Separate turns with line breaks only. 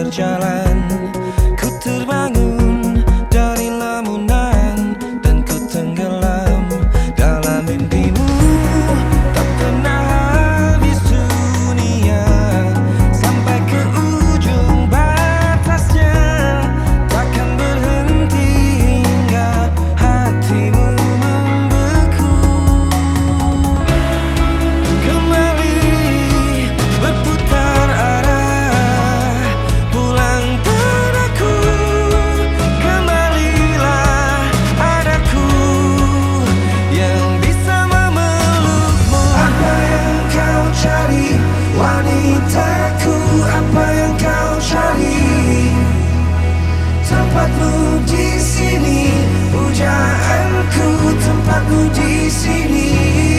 berjalan. Ku terbangun dari lamunan dan ku tenggelam dalam mimpimu. Tak pernah habis dunia sampai ke ujung batasnya, takkan berhenti hingga hatimu membeku. Kembali berputar arah, pulang padaku. Kembalilah padaku yang bisa memelukmu. Apa yang kau cari, wanitaku? Apa yang kau cari? Tempatmu di sini, pujaanku. Tempatmu di sini.